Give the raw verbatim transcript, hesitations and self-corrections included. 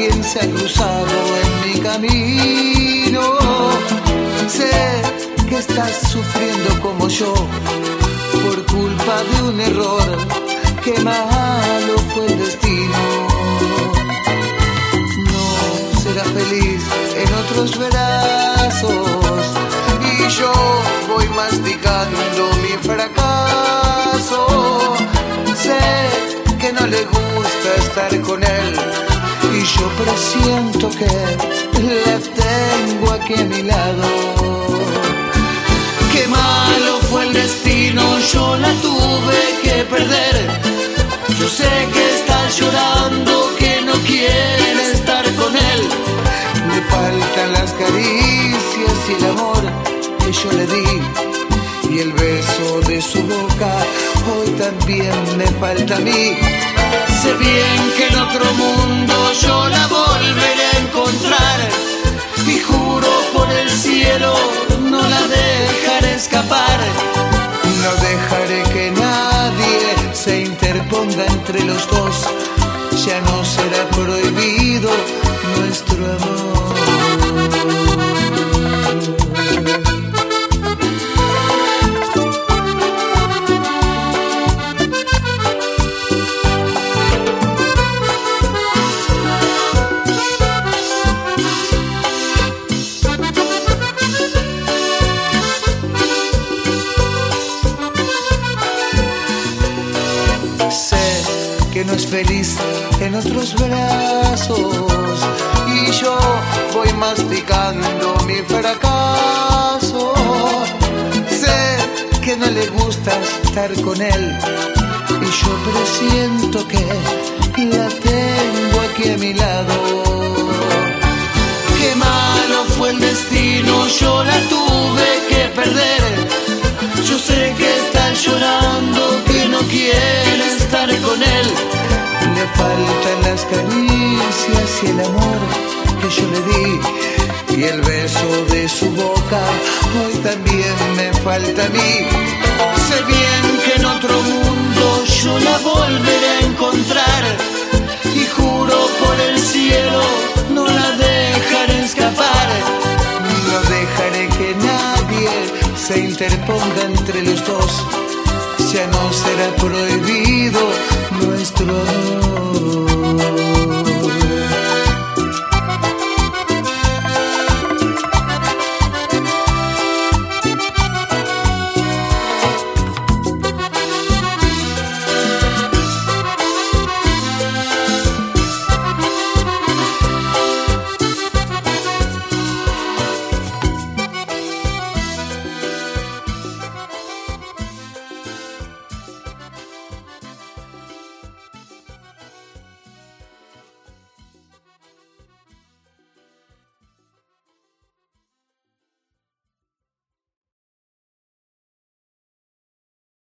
alguien se ha cruzado en mi camino. Sé que estás sufriendo como yo por culpa de un error. Qué malo fue el destino. No será feliz en otros brazos y yo voy masticando mi fracaso. Sé que no le gusta estar con él y yo presiento que la tengo aquí a mi lado. Qué malo fue el destino, yo la tuve que perder. Yo sé que estás llorando, que no quiere estar con él. Le faltan las caricias y el amor que yo le di, y el beso de su boca hoy también me falta a mí. Sé bien que en otro mundo yo la volveré a encontrar y juro por el cielo no la dejaré escapar. No dejaré que nadie se interponga entre los dos. Ya no será prohibido nuestro amor. Que no es feliz en otros brazos y yo voy masticando mi fracaso. Sé que no le gusta estar con él y yo presiento que la tengo aquí a mi lado. Qué malo fue el destino, yo la tuve que perder. Yo sé que está llorando, que no quiere estar con él. Le faltan las caricias y el amor que yo le di, y el beso de su boca hoy también me falta a mí. Sé bien que en otro mundo yo la volveré a encontrar y juro por el cielo no la dejaré escapar. No dejaré que nadie se interponga entre los dos. Ya no será prohibido